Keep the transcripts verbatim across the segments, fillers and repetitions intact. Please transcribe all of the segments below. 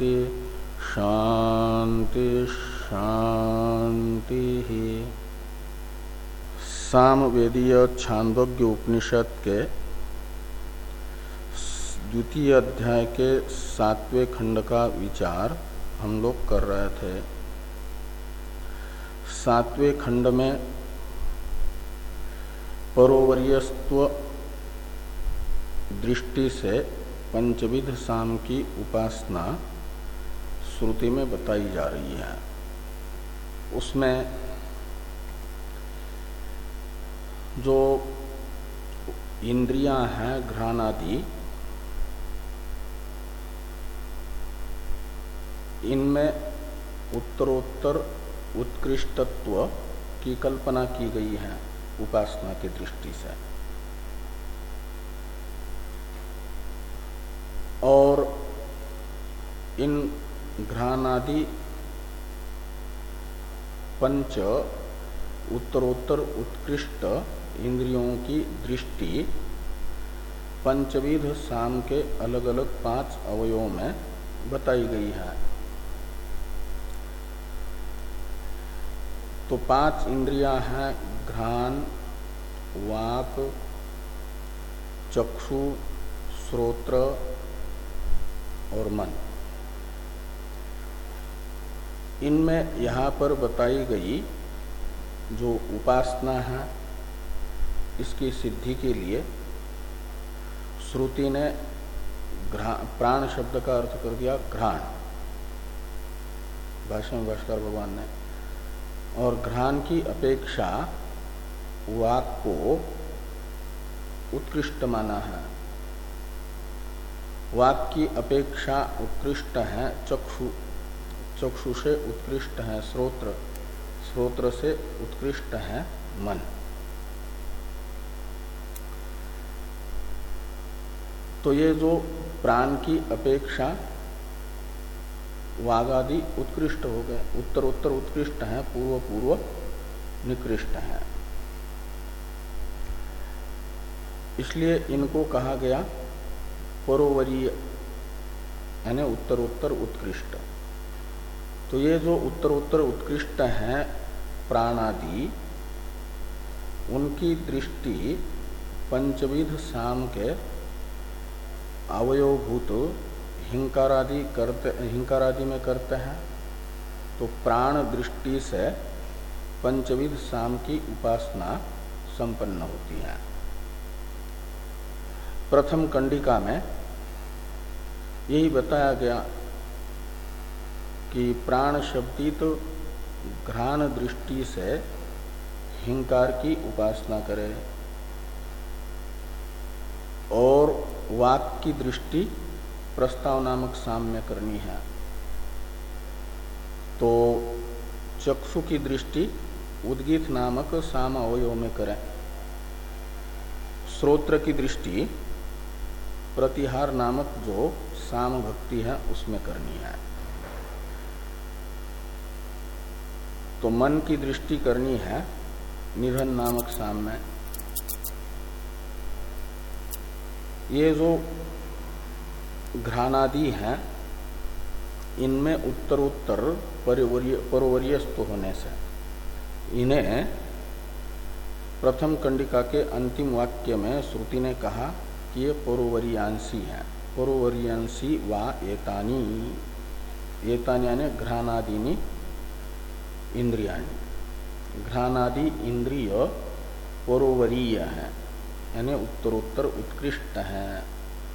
शांति शांति शांति ही। सामवेदीय छांदोग्य उपनिषद के द्वितीय अध्याय के सातवें खंड का विचार हम लोग कर रहे थे। सातवें खंड में परोवर्यस्त्व दृष्टि से पंचविध साम की उपासना श्रुति में बताई जा रही है। उसमें जो इंद्रियां हैं घ्राण आदि, इनमें उत्तरोत्तर उत्कृष्टत्व की कल्पना की गई है उपासना की दृष्टि से। और इन घ्राणादि पंच उत्तरोत्तर उत्कृष्ट इंद्रियों की दृष्टि पंचविध साम के अलग अलग पांच अवयवों में बताई गई है। तो पांच इंद्रियां हैं घ्राण, वाक, चक्षु, श्रोत्र और मन। इनमें यहाँ पर बताई गई जो उपासना है, इसकी सिद्धि के लिए श्रुति ने प्राण शब्द का अर्थ कर दिया घ्राण, भाष्य में भाष्कर भगवान ने। और घ्राण की अपेक्षा वाक को उत्कृष्ट माना है। वाक की अपेक्षा उत्कृष्ट है चक्षु, चक्षु से उत्कृष्ट है श्रोत्र, श्रोत्र से उत्कृष्ट है मन। तो ये जो प्राण की अपेक्षा वागादि उत्कृष्ट हो गए, उत्तरोत्तर उत्कृष्ट है, पूर्व पूर्व निकृष्ट है। इसलिए इनको कहा गया परोवरीय, यानी उत्तरोत्तर उत्कृष्ट। तो ये जो उत्तरोत्तर उत्कृष्ट है प्राणादि, उनकी दृष्टि पंचविध साम के अवयवभूत हिंकारादि करते, हिंकारादि में करते हैं। तो प्राण दृष्टि से पंचविध साम की उपासना संपन्न होती है। प्रथम कंडिका में यही बताया गया कि प्राण शब्दित तो घ्राण दृष्टि से हिंकार की उपासना करे और वाक की दृष्टि प्रस्ताव नामक साम में करनी है। तो चक्षु की दृष्टि उद्गीत नामक साम अवयव में करें। श्रोत्र की दृष्टि प्रतिहार नामक जो साम भक्ति है उसमें करनी है। तो मन की दृष्टि करनी है निधन नामक साम में। ये जो घ्राणादि हैं, इनमें उत्तरोत्तर परोवर्यस्त होने से इन्हें प्रथम कंडिका के अंतिम वाक्य में श्रुति ने कहा कि ये परोवर्यांशी है। परोवर्यांशी वा एतानी, एतानी यानी घ्राणादीनि इंद्रियाणि। घ्राणादि इंद्रिय परोवरीय है, यानी उत्तरोत्तर उत्कृष्ट है।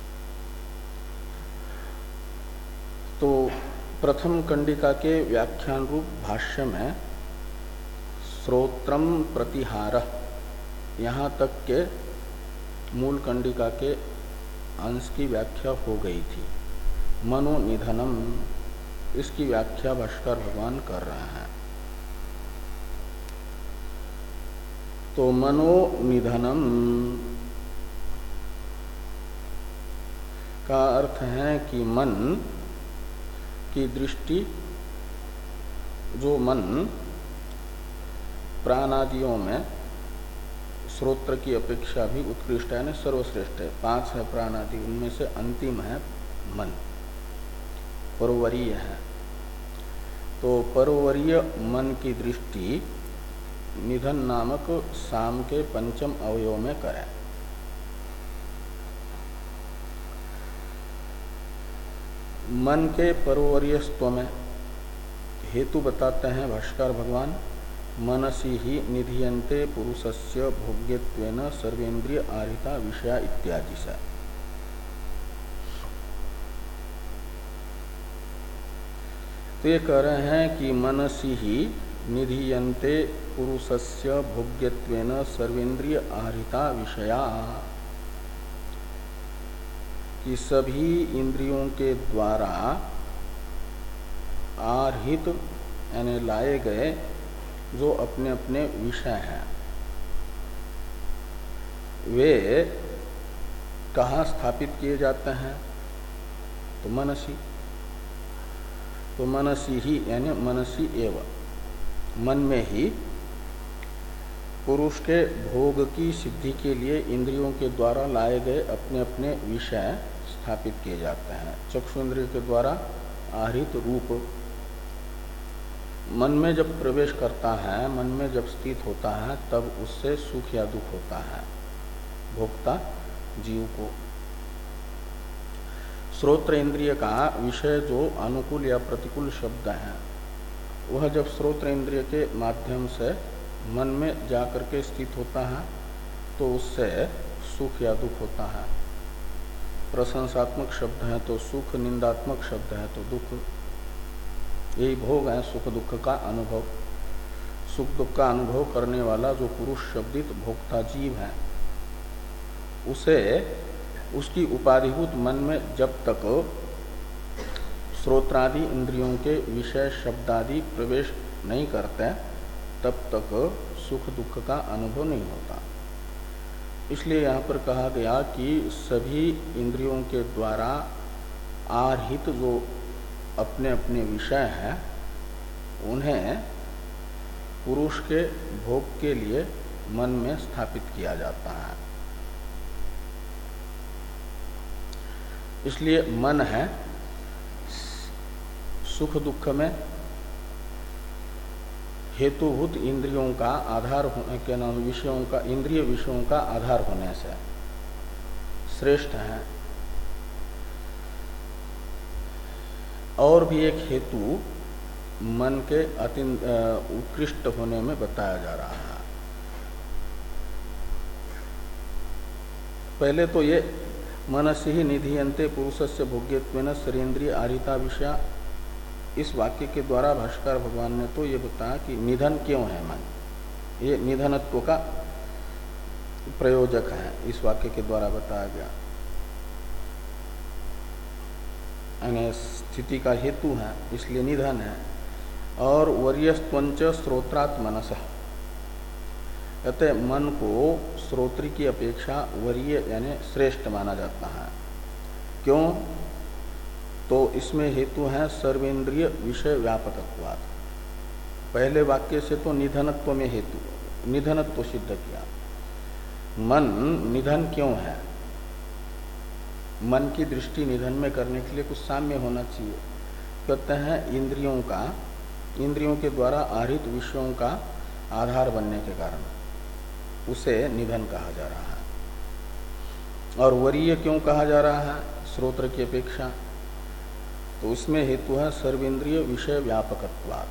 तो प्रथम कंडिका के व्याख्यान रूप भाष्य में श्रोत्रम प्रतिहार, यहाँ तक के मूल कंडिका के अंश की व्याख्या हो गई थी। मनोनिधनम, इसकी व्याख्या भाष्कर भगवान कर रहे हैं। तो मनोनिधनम का अर्थ है कि मन की दृष्टि, जो मन प्राणादियों में श्रोत्र की अपेक्षा भी उत्कृष्ट है, सर्वश्रेष्ठ है। पांच है प्राणादि, उनमें से अंतिम है मन। परोवरीय है। तो परोवरीय मन की दृष्टि निधन नामक साम के पंचम अवयव में करें। मन के परोवरीयस्त्व में हेतु बताते हैं भाष्कर भगवान, मनसी ही निधीयन्ते पुरुषस्य भोग्यत्वेन सर्वेन्द्रिय आरिता विषया इत्यादि से। तो ये कह रहे हैं कि मनसी ही निधीयन्ते पुरुषस्य भोग्यत्वेन सर्वेन्द्रिय आरिता विषया, कि सभी इंद्रियों के द्वारा आहित यानी लाए गए जो अपने अपने विषय हैं वे कहाँ स्थापित किए जाते हैं? तो मनसी। तो मनसी ही यानी मनसी एव, मन में ही पुरुष के भोग की सिद्धि के लिए इंद्रियों के द्वारा लाए गए अपने अपने विषय स्थापित किए जाते हैं। चक्षु इंद्रिय के द्वारा आहृत रूप मन में जब प्रवेश करता है, मन में जब स्थित होता है, तब उससे सुख या दुख होता है भोक्ता जीव को। श्रोत्र इंद्रिय का विषय जो अनुकूल या प्रतिकूल शब्द है, वह जब श्रोत्र इंद्रिय के माध्यम से मन में जाकर के स्थित होता है तो उससे सुख या दुख होता है। प्रशंसात्मक शब्द है तो सुख, निंदात्मक शब्द है तो दुख। यही भोग है सुख दुख का अनुभव। सुख दुख का अनुभव करने वाला जो पुरुष शब्दित भोक्ता जीव है, उसे उसकी उपाधिभूत मन में जब तक श्रोत्रादि इंद्रियों के विषय शब्दादि प्रवेश नहीं करते तब तक सुख दुख का अनुभव नहीं होता। इसलिए यहाँ पर कहा गया कि सभी इंद्रियों के द्वारा आहित जो अपने अपने विषय हैं उन्हें पुरुष के भोग के लिए मन में स्थापित किया जाता है। इसलिए मन है सुख दुख में हेतुभूत इंद्रियों का आधार होने के नाम विषयों का इंद्रिय विषयों का आधार होने से श्रेष्ठ है। और भी एक हेतु मन के अति उत्कृष्ट होने में बताया जा रहा है। पहले तो ये मनसि ही निधीयन्ते पुरुषस्य भोग्यत्वेन शरीन्द्रिय आरिता विषया, इस वाक्य के द्वारा भाष्कर भगवान ने तो ये बताया कि निधन क्यों है मन, ये निधनत्व का प्रयोजक है, इस वाक्य के द्वारा बताया गया। यानी स्थिति का हेतु है, इसलिए निधन है। और वर्यस्त्वंच श्रोत्रात् मनसः, कहते मन को श्रोत्री की अपेक्षा वर्य यानी श्रेष्ठ माना जाता है। क्यों? तो इसमें हेतु है सर्वेंद्रिय विषय व्यापकत्वात्। पहले वाक्य से तो निधनत्व में हेतु निधनत्व सिद्ध किया। मन निधन क्यों है? मन की दृष्टि निधन में करने के लिए कुछ साम्य होना चाहिए। कहते हैं इंद्रियों का इंद्रियों के द्वारा आहृत विषयों का आधार बनने के कारण उसे निधन कहा जा रहा है। और वरीय क्यों कहा जा रहा है श्रोत्र की अपेक्षा? तो उसमें हेतु है सर्वेंद्रिय विषय व्यापकत्वात्।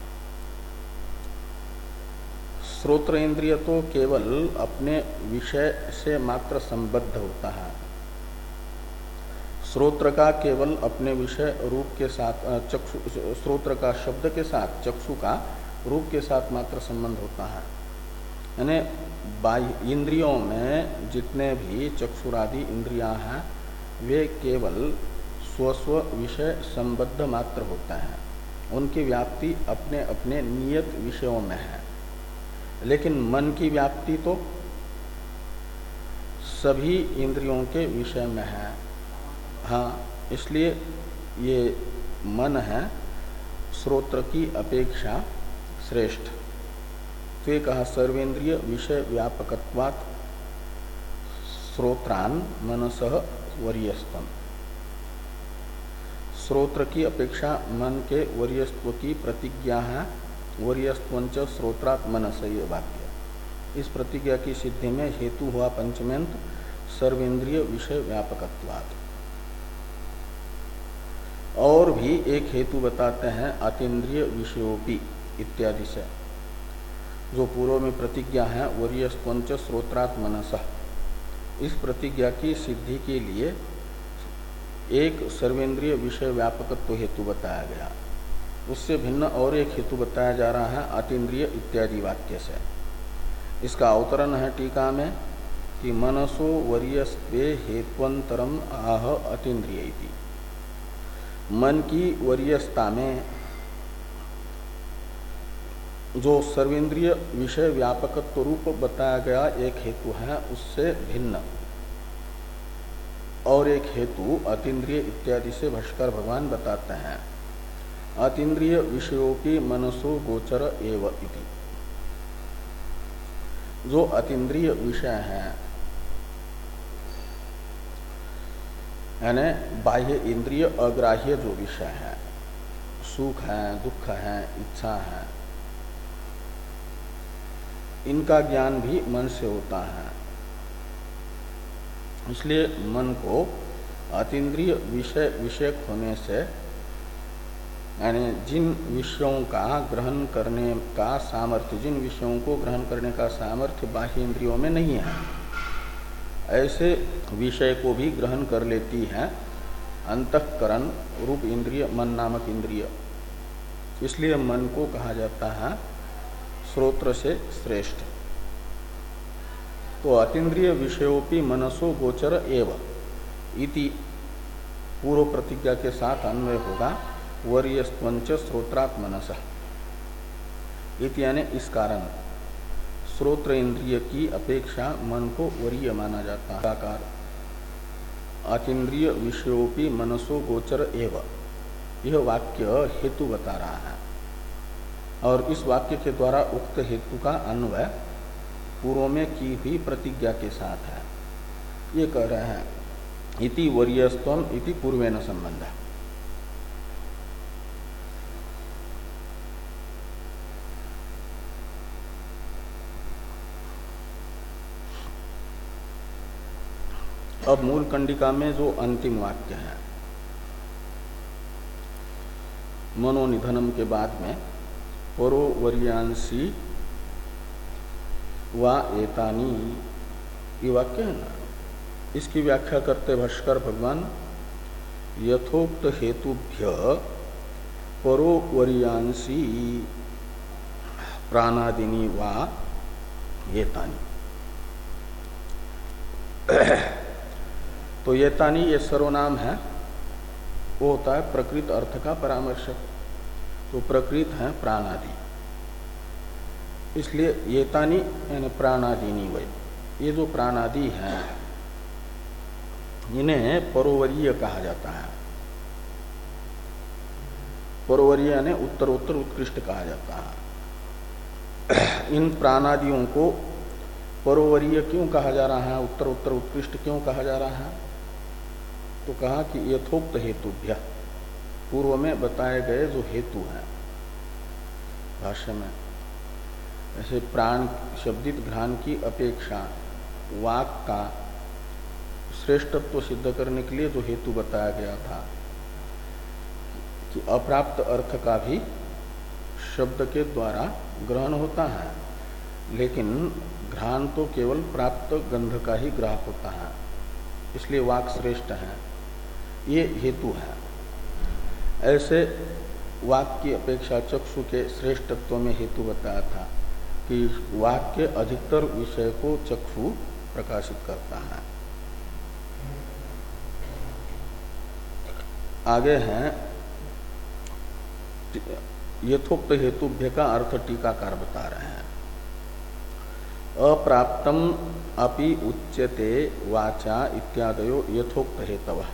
श्रोत्र इंद्रिय तो केवल अपने विषय से मात्र संबद्ध होता है। श्रोत्र का केवल अपने विषय रूप के साथ चक्षु श्रोत्र का शब्द के साथ चक्षु का रूप के साथ मात्र संबंध होता है। यानी बाह्य इंद्रियों में जितने भी चक्षुरादि इंद्रियां हैं वे केवल स्वस्व विषय संबद्ध मात्र होता है। उनकी व्याप्ति अपने अपने नियत विषयों में है। लेकिन मन की व्याप्ति तो सभी इंद्रियों के विषय में है। हाँ, इसलिए ये मन है श्रोत्र की अपेक्षा श्रेष्ठ। तो ये कहा सर्वेंद्रिय विषय व्यापकत्वात् श्रोत्रान मनसः वर्यस्तम। श्रोत्र की अपेक्षा मन के वर्यस्त्व की प्रतिज्ञा है। वर्यस्त्वंच श्रोत्रात् मनस ये वाक्य। इस प्रतिज्ञा की सिद्धि में हेतु हुआ पंचमेंत सर्वेंद्रिय विषय व्यापकत्वात्। और भी एक हेतु बताते हैं अतीन्द्रिय विषयोपि इत्यादि से। जो पूर्व में प्रतिज्ञा है वर्यस्त्वंच श्रोत्रात् मनसः, इस प्रतिज्ञा की सिद्धि के लिए एक सर्वेंद्रिय विषय व्यापकत्व हेतु बताया गया। उससे भिन्न और एक हेतु बताया जा रहा है अतीन्द्रिय इत्यादि वाक्य से। इसका अवतरण है टीका में कि मनसो वर्यस्त्वे हेत्वंतरम आह अतीन्द्रिय इति। मन की वर्यस्ता में जो सर्वेंद्रिय विषय व्यापकत्व रूप बताया गया एक हेतु है, उससे भिन्न और एक हेतु अतीन्द्रिय इत्यादि से भाष्कर भगवान बताते हैं। अतीन्द्रिय विषयों की मनसो गोचर एव इति। जो अतीन्द्रिय विषय है यानी बाह्य इंद्रिय अग्राह्य जो विषय है, सुख है, दुख है, इच्छा है, इनका ज्ञान भी मन से होता है। इसलिए मन को अतीन्द्रिय विषय विषयक होने से, यानी जिन विषयों का ग्रहण करने का सामर्थ्य, जिन विषयों को ग्रहण करने का सामर्थ्य बाह्य इंद्रियों में नहीं है, ऐसे विषय को भी ग्रहण कर लेती है अंतःकरण रूप इंद्रिय, मन नामक इंद्रिय। इसलिए मन को कहा जाता है श्रोत्र से श्रेष्ठ। तो अतीन्द्रिय विषयोपि मनसो गोचर एव इति पूर्व प्रतिज्ञा के साथ अन्वय होगा वर्यस्त्वंच श्रोत्रात् मनसः इति, यानी इस कारण श्रोत्र इंद्रिय की अपेक्षा मन को वरीय माना जाता है। आकार अतीन्द्रिय विषयोपि मनसो गोचर एव, यह वाक्य हेतु बता रहा है और इस वाक्य के द्वारा उक्त हेतु का अन्वय पूर्व में की हुई प्रतिज्ञा के साथ है। ये कह रहे हैं इति वर्यस्त्वम इति पूर्वेन संबंध। अब मूल कंडिका में जो अंतिम वाक्य है मनोनिधनम के बाद में परो वर्यांसी वा एतानी, ये वाक्य है ना, इसकी व्याख्या करते भाष्कर भगवान यथोक्त हेतुभ्य परो वर्यांसी प्राणादिनी वा एतानी। तो येतानी ये सर्वनाम है, वो होता है प्रकृत अर्थ का परामर्शक। तो प्रकृत है प्राणादि, इसलिए येतानी यानी प्राणादिनी वै, ये जो प्राणादि हैं इन्हें परोवरीय कहा जाता है। परोवरीय यानी उत्तरोत्तर उत्कृष्ट कहा जाता है। इन प्राणादियों को परोवरीय क्यों कहा जा रहा है, उत्तरोत्तर उत्कृष्ट क्यों कहा जा रहा है? तो कहा कि यथोक्त हेतुभ्य, पूर्व में बताए गए जो हेतु हैं भाष्य में, ऐसे प्राण शब्दित घ्राण की अपेक्षा वाक का श्रेष्ठत्व सिद्ध करने के लिए जो हेतु बताया गया था कि अप्राप्त अर्थ का भी शब्द के द्वारा ग्रहण होता है, लेकिन घ्राण तो केवल प्राप्त गंध का ही ग्राहक होता है, इसलिए वाक श्रेष्ठ है, ये हेतु है। ऐसे वाक की अपेक्षा चक्षु के श्रेष्ठत्व में हेतु बताया था कि वाक के अधिकतर विषय को चक्षु प्रकाशित करता है। आगे हैं यथोक्त हेतुभ्य का अर्थ टीकाकार बता रहे हैं। अप्राप्तम अपि उच्यते वाचा इत्यादयो यथोक्त हेतवः।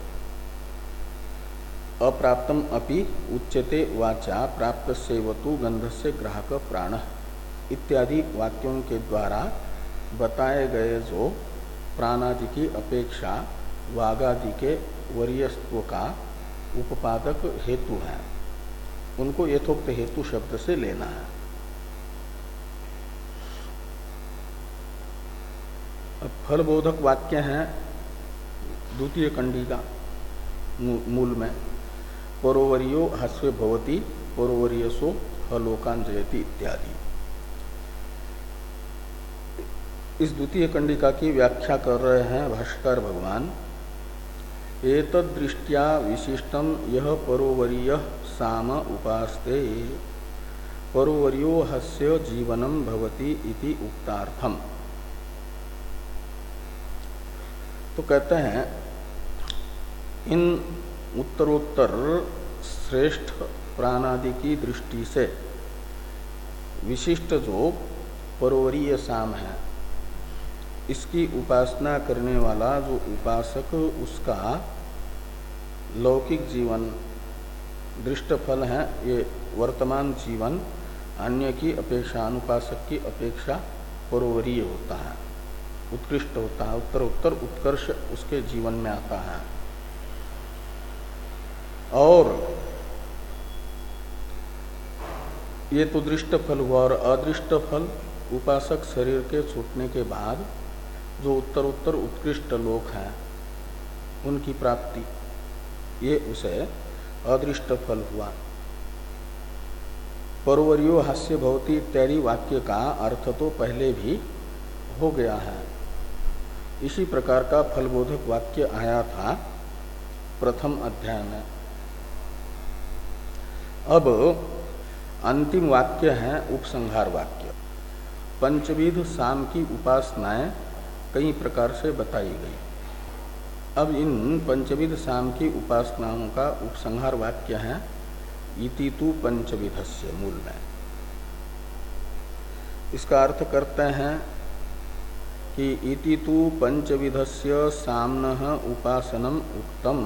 अप्राप्तम अपि उच्यते वाचा प्राप्त सेवतु गंधस्य ग्राहक प्राण इत्यादि वाक्यों के द्वारा बताए गए जो प्राणादि की अपेक्षा वागादि के वरीयस्त्व का उपपादक हेतु हैं, उनको यथोक्त हेतु शब्द से लेना है। अब फलबोधक वाक्य हैं द्वितीय कंडिका मूल में, परोवरियो हस्वे भवति परोवरियसो हलोकान जयति इत्यादि। इस द्वितीय कंडिका की व्याख्या कर रहे हैं भाष्यकार भगवान। एतद् दृष्ट्या विशिष्टम यह परोवरीय साम उपास्ते परोवरियो हस्य जीवनम भवति इति उक्तार्थम। तो कहते हैं इन उत्तरोत्तर श्रेष्ठ प्राणादि की दृष्टि से विशिष्ट जो परोवरीय साम है, इसकी उपासना करने वाला जो उपासक, उसका लौकिक जीवन दृष्ट फल है, ये वर्तमान जीवन अन्य की अपेक्षा, अनुपासक की अपेक्षा परोवरीय होता है, उत्कृष्ट होता है, उत्तर उत्तर उत्कर्ष उसके जीवन में आता है। और ये तो दृष्ट फल हुआ। और अदृष्ट फल उपासक शरीर के छूटने के बाद जो उत्तर उत्तर उत्कृष्ट लोक हैं उनकी प्राप्ति, ये उसे अदृष्ट फल हुआ। परोवरियो हास्य भवति इत्यादि वाक्य का अर्थ तो पहले भी हो गया है। इसी प्रकार का फलबोधक वाक्य आया था प्रथम अध्याय में। अब अंतिम वाक्य है उपसंहार वाक्य। पंचविध साम की उपासनाएं कई प्रकार से बताई गई। अब इन पंचविध साम की उपासनाओं का उपसंहार वाक्य है इति तु पंचविधस्य मूल में। इसका अर्थ करते हैं कि इति तु पंचविधस्य साम्नः उपासनम उक्तम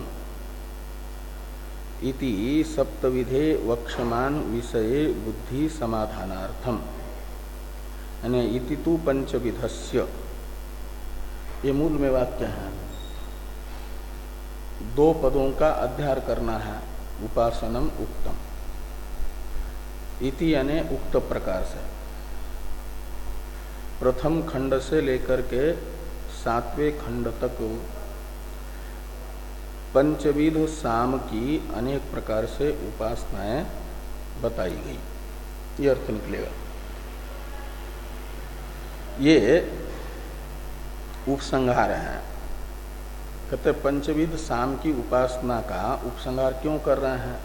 इति सप्तविधे वक्ष्यमाण विषये बुद्धि समाधानार्थम। यानी इति तु पंचविधस्य, ये मूल में वाक्य है। दो पदों का अध्यार करना है, उपासनम उक्तम। इति यानी उक्त प्रकार से, प्रथम खंड से लेकर के सातवें खंड तक पंचविध साम की अनेक प्रकार से उपासनाएं बताई गई। ये अर्थ निकलेगा। ये उपसंहार है। कहते पंचविध साम की उपासना का उपसंहार क्यों कर रहे हैं?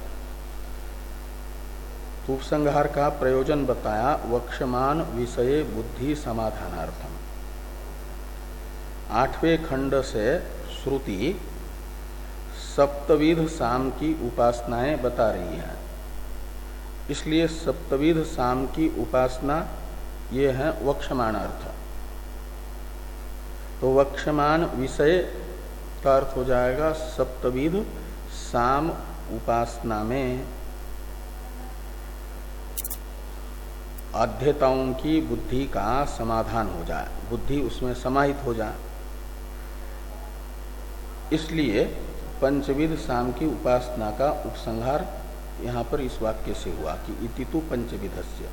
उपसंहार का प्रयोजन बताया वक्ष्यमाण विषये बुद्धि समाधानार्थम। आठवें खंड से श्रुति सप्तविध साम की उपासनाएं बता रही है, इसलिए सप्तविध साम की उपासना ये है वक्ष्यमाण अर्थ। तो वक्ष्यमाण विषय का अर्थ हो जाएगा सप्तविध साम उपासना में अध्येताओं की बुद्धि का समाधान हो जाए, बुद्धि उसमें समाहित हो जाए। इसलिए पंचविध साम की उपासना का उपसंहार यहाँ पर इस वाक्य से हुआ कि इति तु पंचविधस्य।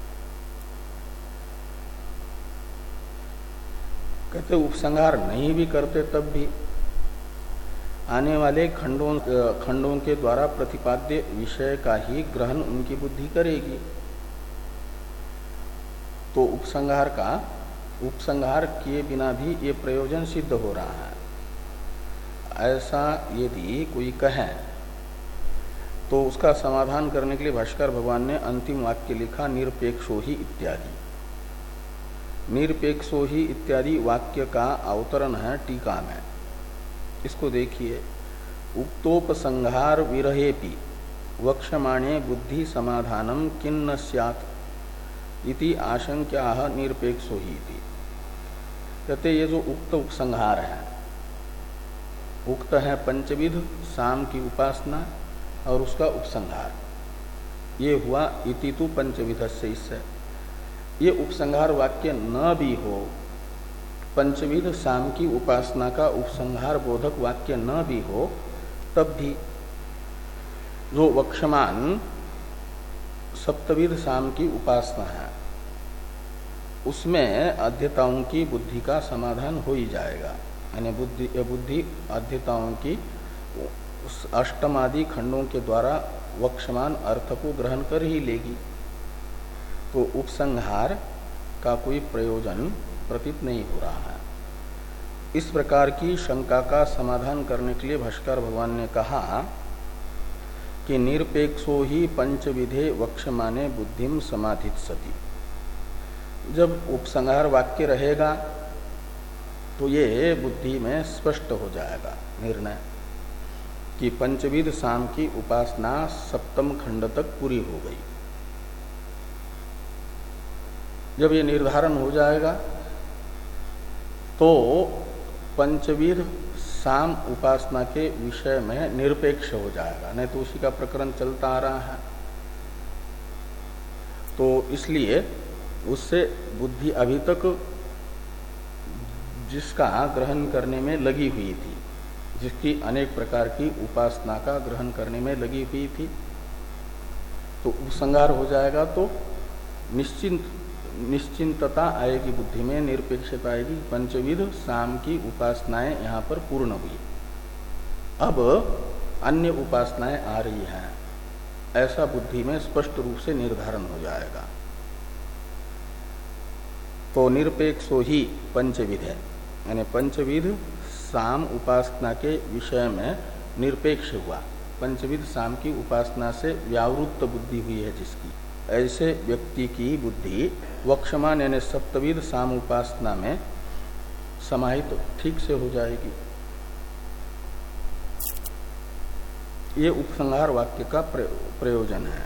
कहते उपसंहार नहीं भी करते तब भी आने वाले खंडों खंडों के द्वारा प्रतिपाद्य विषय का ही ग्रहण उनकी बुद्धि करेगी। तो उपसंहार का उपसंहार किए बिना भी ये प्रयोजन सिद्ध हो रहा है। ऐसा यदि कोई कहे तो उसका समाधान करने के लिए भाष्यकार भगवान ने अंतिम वाक्य लिखा निरपेक्षो ही इत्यादि। निरपेक्षो ही इत्यादि वाक्य का अवतरण है टीका में। इसको देखिए, उक्तोपसंहार विरहेपि वक्ष्यमाणे बुद्धि समाधानम किन्न स्यात् इति आशंक्याः निरपेक्षो ही इति। कहते ये जो उक्त उपसंहार है, उक्त है पंचविध साम की उपासना और उसका उपसंहार, ये हुआ इति तु पंचविधस्य। इससे ये उपसंहार वाक्य न भी हो, पंचविध साम की उपासना का उपसंहार बोधक वाक्य न भी हो, तब भी जो वक्षमान सप्तविध साम की उपासना है उसमें अध्यताओं की बुद्धि का समाधान हो ही जाएगा। यानी बुद्धि बुद्धि अध्यताओं की अष्टमादि खंडों के द्वारा वक्षमान अर्थ को ग्रहण कर ही लेगी, तो उपसंहार का कोई प्रयोजन प्रतीत नहीं हो रहा है। इस प्रकार की शंका का समाधान करने के लिए भाष्कर भगवान ने कहा कि निरपेक्षो ही पंचविधे वक्षमाने बुद्धिम समाधित सती। जब उपसंहार वाक्य रहेगा तो ये बुद्धि में स्पष्ट हो जाएगा निर्णय कि पंचविध साम की उपासना सप्तम खंड तक पूरी हो गई। जब ये निर्धारण हो जाएगा तो पंचविध साम उपासना के विषय में निरपेक्ष हो जाएगा, नहीं तो उसी का प्रकरण चलता आ रहा है। तो इसलिए उससे बुद्धि अभी तक जिसका ग्रहण करने में लगी हुई थी, जिसकी अनेक प्रकार की उपासना का ग्रहण करने में लगी हुई थी, तो उपसंहार हो जाएगा तो निश्चिंत निश्चिंतता आएगी, बुद्धि में निरपेक्षता आएगी। पंचविध साम की उपासनाएं यहाँ पर पूर्ण हुई, अब अन्य उपासनाएं आ रही हैं, ऐसा बुद्धि में स्पष्ट रूप से निर्धारण हो जाएगा। तो निरपेक्षो ही पंचविध है, यानी पंचविध साम उपासना के विषय में निरपेक्ष हुआ। पंचविध साम की उपासना से व्यावृत्त बुद्धि हुई है जिसकी, ऐसे व्यक्ति की बुद्धि वक्षमान यानी सप्तविध साम उपासना में समाहित तो ठीक से हो जाएगी। ये उपसंहार वाक्य का प्रयोजन है।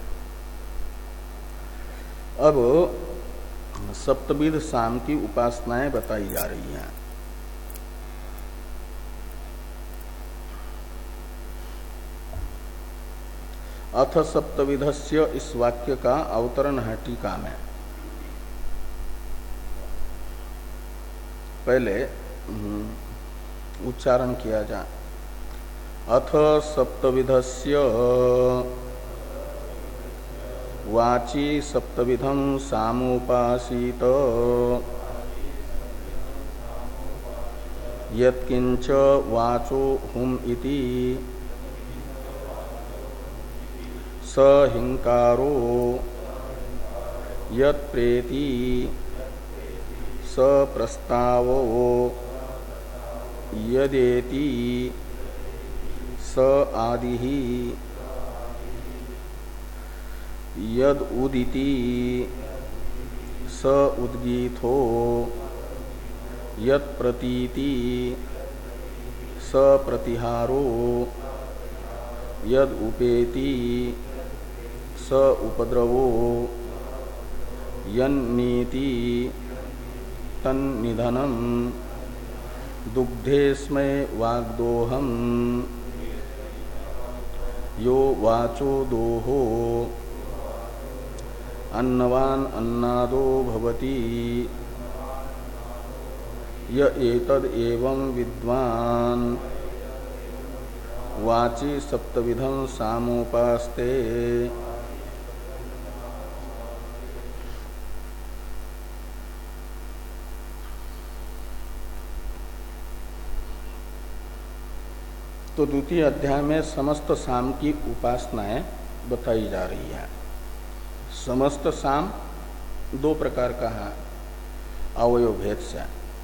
अब सप्तविध साम की उपासनाएं बताई जा रही हैं। अथ सप्तविधस्य इस वाक्य का अवतरण है टीका में। पहले उच्चारण किया जाए। अथ सप्तविधस्य वाची सप्तविधं सामुपासीत यत्किंच वाचो हुम इति स हिंकारो यत्प्रेति स प्रस्तावो यदेति स आदिहि यद उदिति स उद्गीथो यत् प्रतीति स प्रतिहारो यद उपेति स उपद्रवो यन्नीति तन्निधनं दुग्धेस्मै वाग्दोहम् यो वाचो दोहो अन्नवान अन्नादो भवति य एतद् एवं विद्वान् वाची सप्तविधं सामोपास्ते। तो द्वितीय अध्याय में समस्त साम की उपासनाएं बताई जा रही है। समस्त साम दो प्रकार का है अवयव भेद से।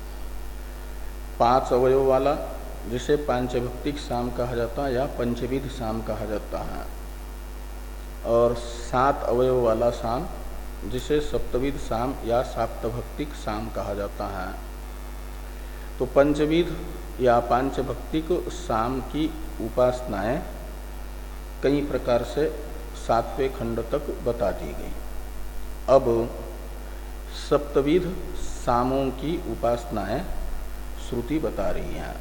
पांच अवयव वाला जिसे पांचभक्तिक साम कहा जाता है या पंचविध साम कहा जाता है, और सात अवयव वाला साम जिसे सप्तविध साम या साप्तभक्तिक साम कहा जाता है। तो पंचविध या पांचभक्तिक साम की उपासनाएं कई प्रकार से सातवें खंड तक बता दी गई। अब सप्तविध सामों की उपासनाएं श्रुति बता रही हैं।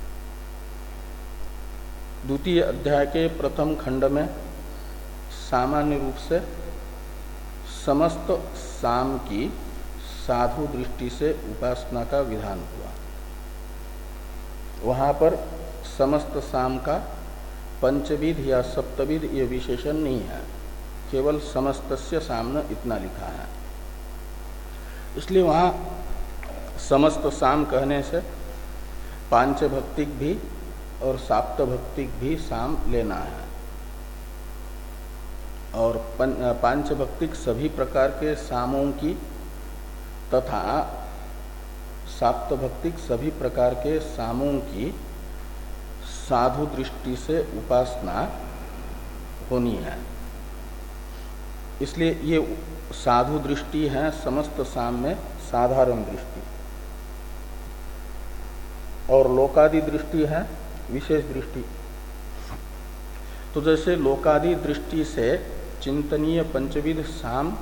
द्वितीय अध्याय के प्रथम खंड में सामान्य रूप से समस्त साम की साधु दृष्टि से उपासना का विधान हुआ। वहां पर समस्त साम का पंचविध या सप्तविध ये विशेषण नहीं है, केवल समस्तस्य साम्य इतना लिखा है। इसलिए वहाँ समस्त साम कहने से पांच भक्तिक भी और साप्त भक्तिक भी साम लेना है। और पांच भक्तिक सभी प्रकार के सामों की तथा साप्त भक्तिक सभी प्रकार के सामों की साधु दृष्टि से उपासना होनी है। इसलिए ये साधु दृष्टि है समस्त साम में साधारण दृष्टि, और लोकादि दृष्टि है विशेष दृष्टि। तो जैसे लोकादि दृष्टि से चिंतनीय पंचविध साम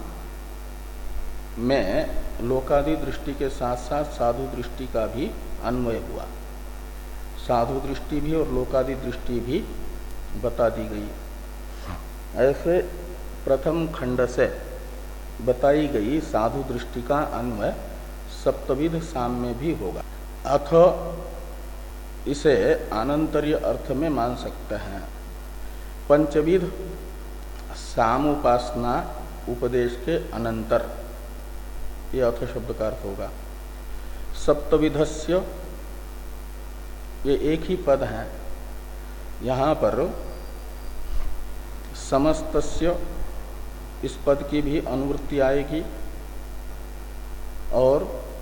में लोकादि दृष्टि के साथ साथ साधु दृष्टि का भी अन्वय हुआ, साधु दृष्टि भी और लोकादि दृष्टि भी बता दी गई। ऐसे प्रथम खंड से बताई गई साधु दृष्टि का अन्वय सप्तविध साम में भी होगा। अथ इसे अनंतर्य अर्थ में मान सकते हैं। पंचविध सामुपासना उपदेश के अनंतर, ये अथ शब्द का अर्थ होगा। सप्तविधस्य, ये एक ही पद है, यहाँ पर समस्तस्य इस पद की भी अनुवृत्ति आएगी और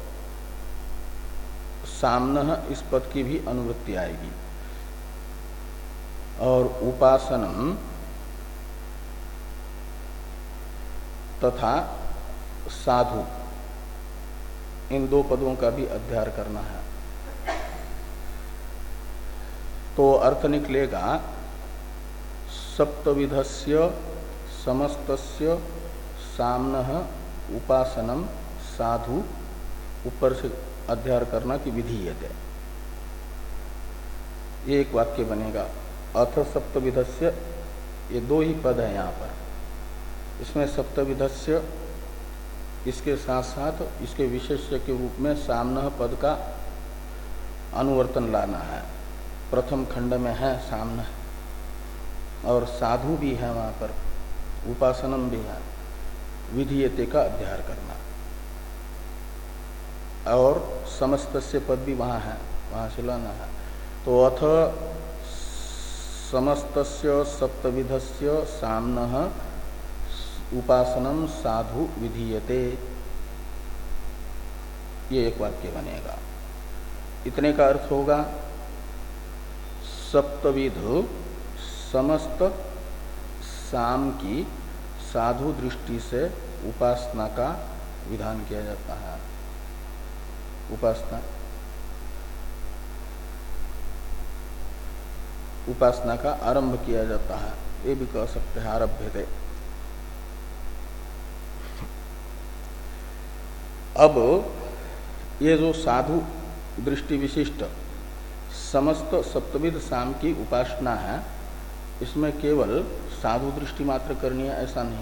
साम्नः इस पद की भी अनुवृत्ति आएगी, और उपासनम तथा साधु, इन दो पदों का भी अध्ययन करना है। तो अर्थ निकलेगा सप्तविधस्य समस्तस्य साम्नः उपासनम साधु, ऊपर से अध्ययन करना की विधीयते, ये एक वाक्य बनेगा। अथ सप्तविधस्य, ये दो ही पद है यहाँ पर, इसमें सप्तविधस्य इसके साथ साथ इसके विशेष्य के रूप में साम्नः पद का अनुवर्तन लाना है। प्रथम खंड में है साम्नः, और साधु भी है वहाँ पर, उपासनम भी है, विधीयते का अध्ययन करना, और समस्तस्य पद भी वहाँ है, वहाँ से लाना है। तो अथ समस्तस्य सप्तविधस्य साम्नः उपासनम साधु विधीयते, ये एक वाक्य बनेगा। इतने का अर्थ होगा सप्तविध समस्त साम की साधु दृष्टि से उपासना का विधान किया जाता है। उपासना उपासना का आरंभ किया जाता है, ये भी कह सकते हैं आरभ्यते। अब ये जो साधु दृष्टि विशिष्ट समस्त सप्तविध साम की उपासना है, इसमें केवल साधु दृष्टि मात्र करनी है ऐसा नहीं।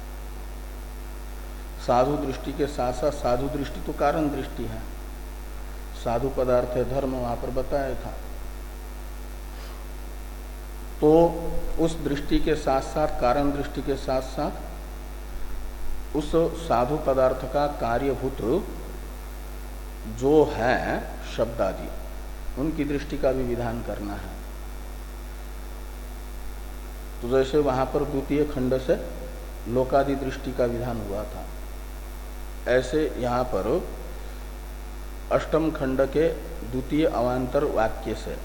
साधु दृष्टि के साथ साथ साधु दृष्टि तो कारण दृष्टि है, साधु पदार्थ है धर्म वहां पर बताया था। तो उस दृष्टि के साथ साथ कारण दृष्टि के साथ साथ उस साधु पदार्थ का कार्यभूत जो है शब्द आदि, उनकी दृष्टि का भी विधान करना है। तो जैसे वहां पर द्वितीय खंड से लोकादि दृष्टि का विधान हुआ था, ऐसे यहाँ पर अष्टम खंड के द्वितीय अवान्तर वाक्य से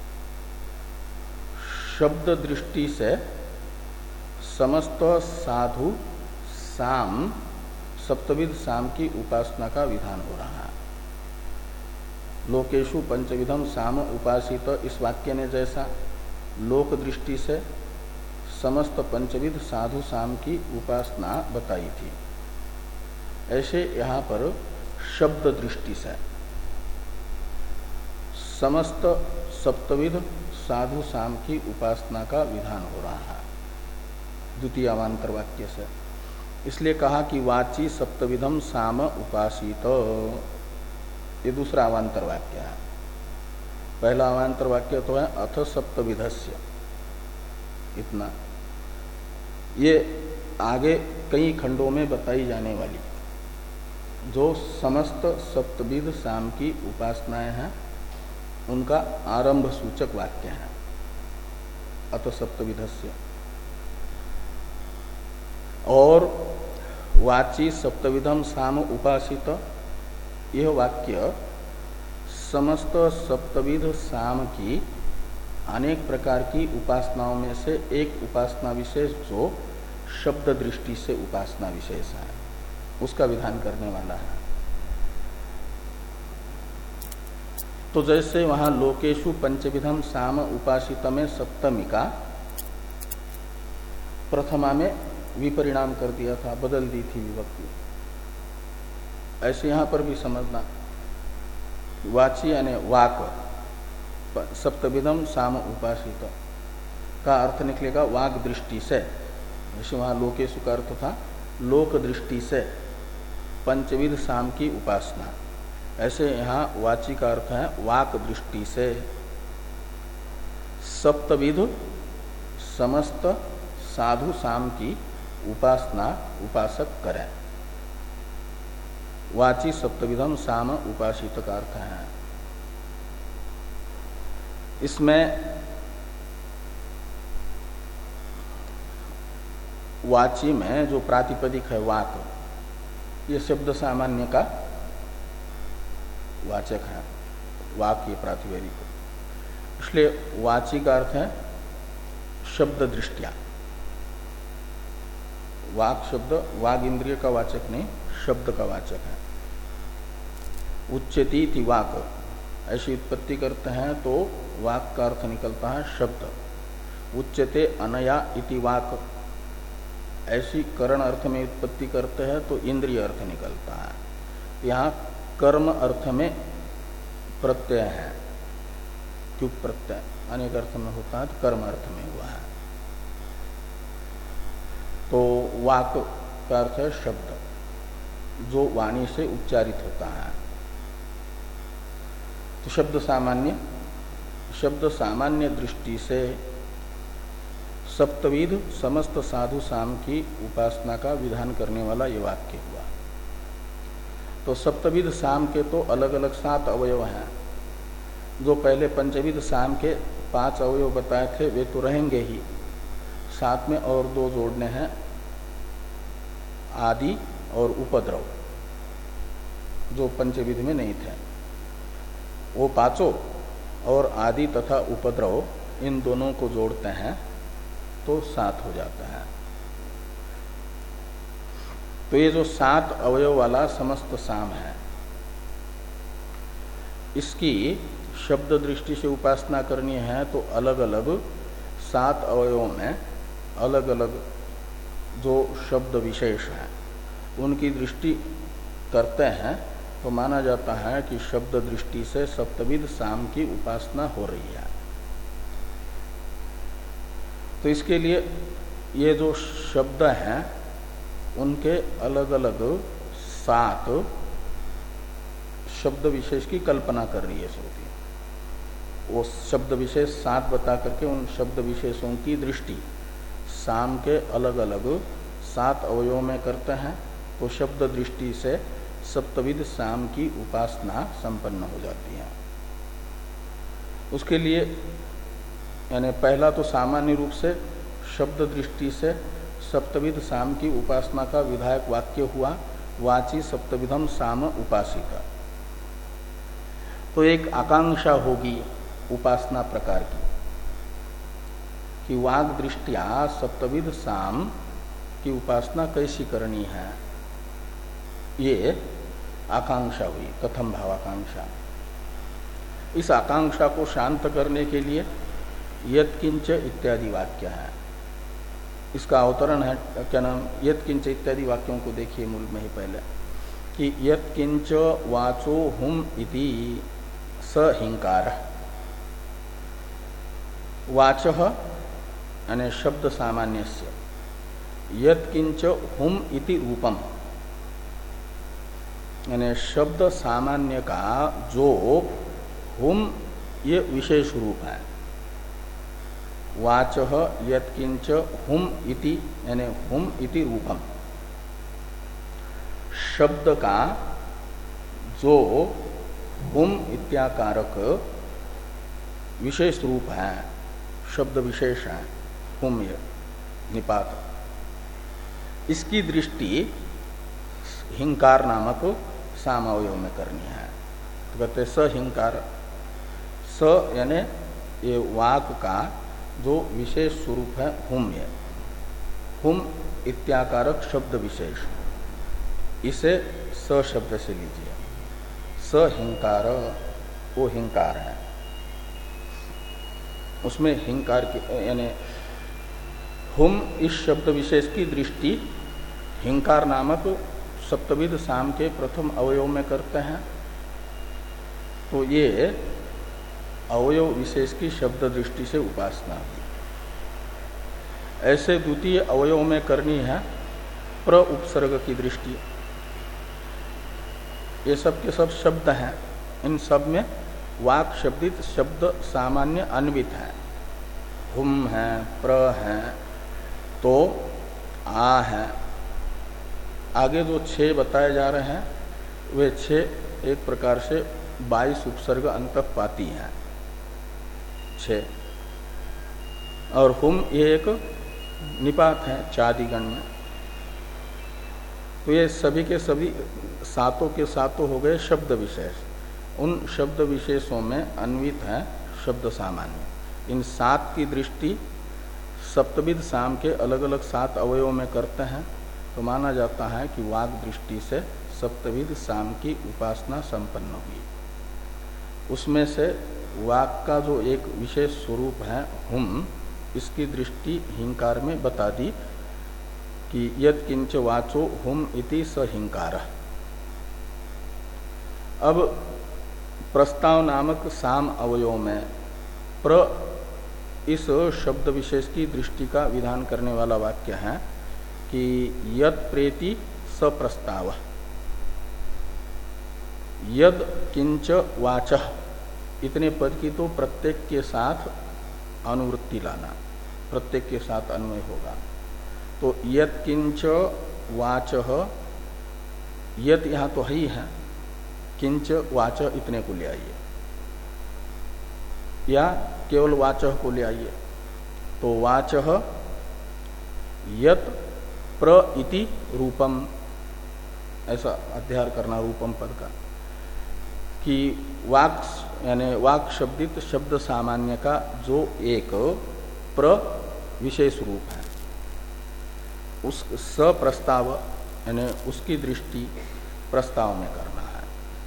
शब्द दृष्टि से समस्त साधु साम सप्तविध साम की उपासना का विधान हो रहा है। लोकेशु पंचविधम साम उपासित, इस वाक्य ने जैसा लोक दृष्टि से समस्त पंचविध साधु साम की उपासना बताई थी, ऐसे यहाँ पर शब्द दृष्टि से समस्त सप्तविध साधु साम की उपासना का विधान हो रहा है द्वितीय अवान्तर वाक्य से। इसलिए कहा कि वाची सप्तविधम साम उपासित, ये दूसरा अवान्तर वाक्य है। पहला अवान्तर वाक्य तो है अथ सप्तविधस्य, इतना। ये आगे कई खंडों में बताई जाने वाली जो समस्त सप्तविध साम की उपासनाएं हैं उनका आरंभ सूचक वाक्य है। अत सप्तविधस्य और वाची सप्तविधम साम उपासित, यह वाक्य समस्त सप्तविध साम की अनेक प्रकार की उपासनाओं में से एक उपासना विशेष जो शब्द दृष्टि से उपासना विशेष है उसका विधान करने वाला है। तो जैसे वहां लोकेशु पंचविधम साम उपासित में सप्तमी का प्रथमा में विपरिणाम कर दिया था, बदल दी थी विभक्ति, ऐसे यहां पर भी समझना। वाची यानी वाक सप्तविधम साम उपासित का अर्थ निकलेगा वाक दृष्टि से, जैसे वहां लोकेशु का अर्थ था लोक दृष्टि से पंचविध साम की उपासना, ऐसे यहाँ वाची का अर्थ है वाक दृष्टि से सप्तविध समस्त साधु साम की उपासना उपासक करें। वाची सप्तविधम साम उपासित का अर्थ है। इसमें वाची में जो प्रातिपदिक है वाक, ये शब्द सामान्य का वाचक है, वाक ये प्रातिपदिक, इसलिए वाची का अर्थ है शब्द दृष्टिया। वाक शब्द वाग इंद्रिय का वाचक नहीं, शब्द का वाचक है। उच्चती इति वाक ऐसी उत्पत्ति करते हैं तो वाक का अर्थ निकलता है शब्द। उच्चते अनया इति वाक ऐसी करण अर्थ में उत्पत्ति करते हैं तो इंद्रिय अर्थ निकलता है। यहाँ कर्म अर्थ में प्रत्यय है, क्यों प्रत्यय अनेक अर्थ में होता है तो कर्म अर्थ में हुआ है। तो वाक का अर्थ है शब्द जो वाणी से उच्चारित होता है। तो शब्द सामान्य शब्द सामान्य दृष्टि से सप्तविध समस्त साधु साम की उपासना का विधान करने वाला ये वाक्य हुआ। तो सप्तविध साम के तो अलग अलग सात अवयव हैं। जो पहले पंचविध साम के पांच अवयव बताए थे वे तो रहेंगे ही, साथ में और दो जोड़ने हैं, आदि और उपद्रव, जो पंचविध में नहीं थे। वो पांचों और आदि तथा उपद्रव इन दोनों को जोड़ते हैं तो सात हो जाता है। तो ये जो सात अवयव वाला समस्त साम है, इसकी शब्द दृष्टि से उपासना करनी है तो अलग अलग सात अवयवों में अलग अलग जो शब्द विशेष हैं उनकी दृष्टि करते हैं तो माना जाता है कि शब्द दृष्टि से सप्तविध साम की उपासना हो रही है। तो इसके लिए ये जो शब्द हैं उनके अलग अलग सात शब्द विशेष की कल्पना कर रही है श्रुति। वो शब्द विशेष सात बता करके उन शब्द विशेषों की दृष्टि साम के अलग अलग सात अवयवों में करते हैं तो शब्द दृष्टि से सप्तविध साम की उपासना संपन्न हो जाती है। उसके लिए यानी पहला तो सामान्य रूप से शब्द दृष्टि से सप्तविध साम की उपासना का विधायक वाक्य हुआ वाची सप्तविधम साम उपासिका। तो एक आकांक्षा होगी उपासना प्रकार की कि वाग दृष्टिया सप्तविध साम की उपासना कैसी करनी है, ये आकांक्षा हुई, कथम भावाकांक्षा। इस आकांक्षा को शांत करने के लिए यत्किंच इत्यादि वाक्य है। इसका अवतरण है क्या नाम, यत्किंच इत्यादि वाक्यों को देखिए मूल में ही पहले कि यत्किंच वाचो हुम इति स हिंकार। वाचः यानी शब्द सामान्यस्य, यत्किंच हुम इति रूपम यानी शब्द सामान्य का जो हुम ये विशेष रूप है वाचः यत्किंच हुम इति यानी हुम इति रूपम, शब्द का जो हुम इत्याकारक विशेष रूप है, शब्द विशेष है हुम ये निपात, इसकी दृष्टि हिंकार नामक सामवयव में करनी है। तो कहते स हिंकार, स यानी ये वाक का जो विशेष स्वरूप है हुम ये, हुम इत्याकारक शब्द विशेष, इसे स शब्द से लीजिए। स हिंकार, वो हिंकार है, उसमें हिंकार की यानी हुम इस शब्द विशेष की दृष्टि हिंकार नामक सप्तविध साम के प्रथम अवयव में करते हैं। तो ये अवयव विशेष की शब्द दृष्टि से उपासना हुई। ऐसे द्वितीय अवयव में करनी है प्र उपसर्ग की दृष्टि। ये सब के सब शब्द हैं, इन सब में वाक शब्दित शब्द सामान्य अन्वित है, हुम है, प्र है, तो आ है। आगे जो छह बताए जा रहे हैं वे छह एक प्रकार से बाईस उपसर्ग अंतःपाती हैं, छह, और हुम ये एक निपात है चादिगण में। तो ये सभी के सभी सातों के सातों हो गए शब्द विशेष। उन शब्द विशेषों में अन्वित है शब्द सामान्य। इन सात की दृष्टि सप्तविध साम के अलग अलग सात अवयवों में करते हैं तो माना जाता है कि वाक दृष्टि से सप्तविध साम की उपासना संपन्न हुई। उसमें से वाक का जो एक विशेष स्वरूप है हुम, इसकी दृष्टि हिंकार में बता दी कि यद किंच वाचो हुम इति स हिंकार। अब प्रस्ताव नामक साम अवयव में प्र इस शब्द विशेष की दृष्टि का विधान करने वाला वाक्य है कि यद प्रेति स प्रस्ताव, यद किंच वाचः, इतने पद की तो प्रत्येक के साथ अनुवृत्ति लाना, प्रत्येक के साथ अन्वय होगा। तो यद किंच वाचः, यद यहाँ तो ही है, किंच वाच इतने को ले आइए, या केवल वाचः को ले आइए। तो वाचः यत प्र इति रूपम, ऐसा अध्यार करना रूपम पद का, कि वाक यानी वाक शब्दित शब्द सामान्य का जो एक प्र विशेष रूप है, उस स प्रस्ताव यानी उसकी दृष्टि प्रस्ताव में करना है।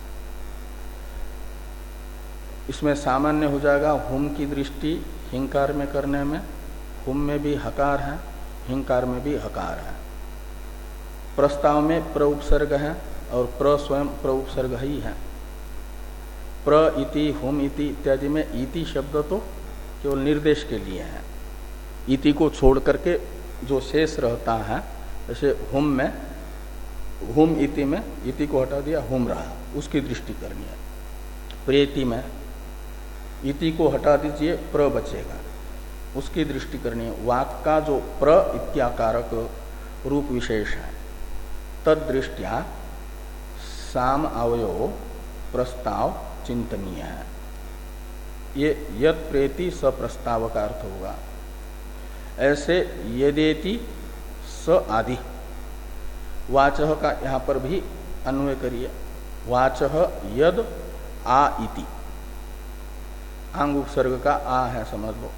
इसमें सामान्य हो जाएगा हुम की दृष्टि हिंकार में करने में, हुम में भी हकार है, हिंकार में भी हकार है। प्रस्ताव में प्र उपसर्ग है और प्र स्वयं प्र उपसर्ग ही है। प्र इति, हुम इति इत्यादि में इति शब्द तो केवल निर्देश के लिए है, इति को छोड़ करके जो शेष रहता है, जैसे हुम में, हुम इति में इति को हटा दिया, हुम रहा, उसकी दृष्टि करनी है। प्रेति में इति को हटा दीजिए, प्र बचेगा, उसकी दृष्टि करनी है। वाक का जो प्र इत्याकारक रूप विशेष है, तद दृष्टिया साम अवयव प्रस्ताव चिंतनीय है। ये यत प्रेति स प्रस्ताव का अर्थ होगा। ऐसे यदेति स आदि, वाचः का यहाँ पर भी अन्वय करिए। वाचः यद आ इति, आंग उपसर्ग का आ है, समझ लो।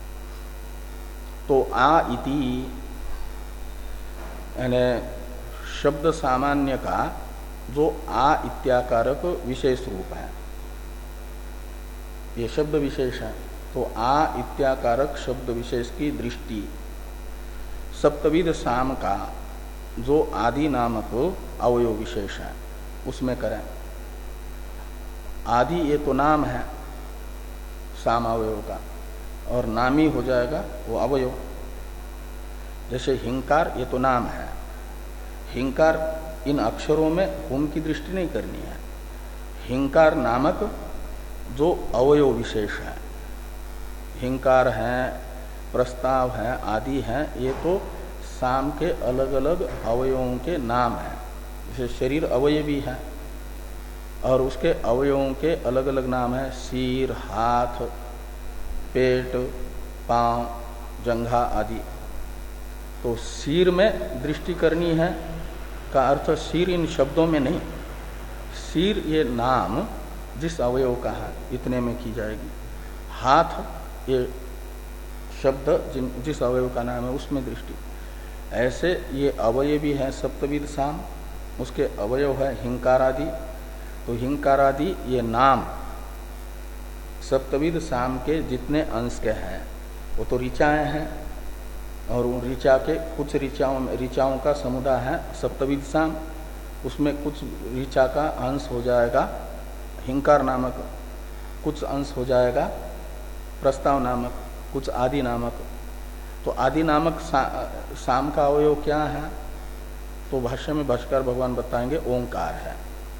तो आ इति यानी शब्द सामान्य का जो आ इत्याकारक विशेष रूप है, ये शब्द विशेष है। तो आ इत्याकारक शब्द विशेष की दृष्टि सप्तविध साम का जो आदि नामक अवयव विशेष है उसमें करें। आदि ये तो नाम है साम अवयव का, और नामी हो जाएगा वो अवयव। जैसे हिंकार ये तो नाम है, हिंकार इन अक्षरों में हुम की दृष्टि नहीं करनी है। हिंकार नामक जो अवयव विशेष है, हिंकार है, प्रस्ताव है आदि है, ये तो साम के अलग अलग अवयवों के नाम हैं। जैसे शरीर अवयवी है और उसके अवयवों के अलग अलग नाम है, सिर, हाथ, पेट, पांव, जंघा आदि। तो सिर में दृष्टि करनी है का अर्थ सिर इन शब्दों में नहीं, सिर ये नाम जिस अवयव का है इतने में की जाएगी। हाथ ये शब्द जिन जिस अवयव का नाम है उसमें दृष्टि। ऐसे ये अवयवी है सप्तविध साम, उसके अवयव है हिंकारादि। तो हिंकारादि ये नाम सप्तविध साम के जितने अंश के हैं वो तो ऋचाएं हैं, और उन ऋचा के कुछ ऋचाओं में ऋचाओं का समुदाय है सप्तविध साम। उसमें कुछ ऋचा का अंश हो जाएगा हिंकार नामक, कुछ अंश हो जाएगा प्रस्ताव नामक, कुछ आदि नामक। तो आदि नामक सा, साम का अवयव क्या है? तो भाष्य में भाष्कर भगवान बताएंगे ओंकार है।